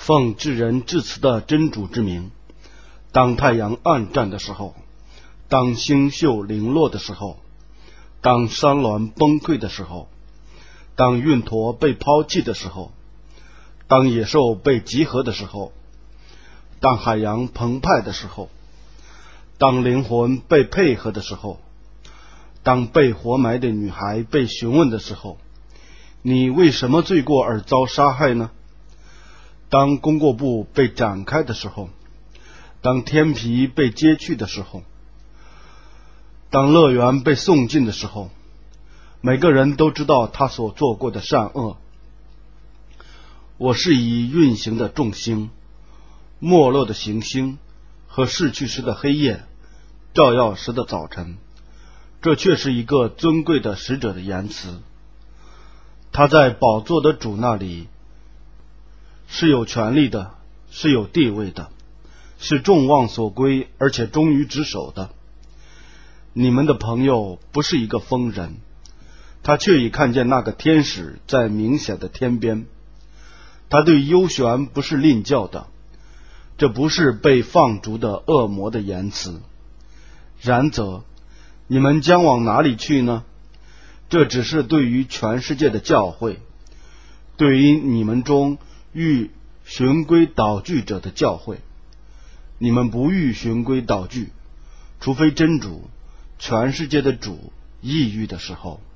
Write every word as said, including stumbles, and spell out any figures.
奉至仁至慈的真主之名，当太阳暗淡的时候，当星宿零落的时候，当山峦崩溃的时候，当运驼被抛弃的时候，当野兽被集合的时候，当海洋澎湃的时候，当灵魂被配合的时候，当被活埋的女孩被询问的时候，你为什么罪过而遭杀害呢？当功过簿被展开的时候，当天皮被揭去的时候，当乐园被送进的时候，每个人都知道他所做过的善恶。我是以运行的众星、没落的行星和逝去时的黑夜，照耀时的早晨，这却是一个尊贵的使者的言辞。他在宝座的主那里是有权力的，是有地位的，是众望所归，而且忠于职守的。你们的朋友不是一个疯人，他却已看见那个天使在明显的天边。他对幽玄不是吝教的，这不是被放逐的恶魔的言辞。然则你们将往哪里去呢？这只是对于全世界的教诲，对于你们中欲循规蹈矩者的教诲。你们不欲循规蹈矩，除非真主全世界的主抑郁的时候。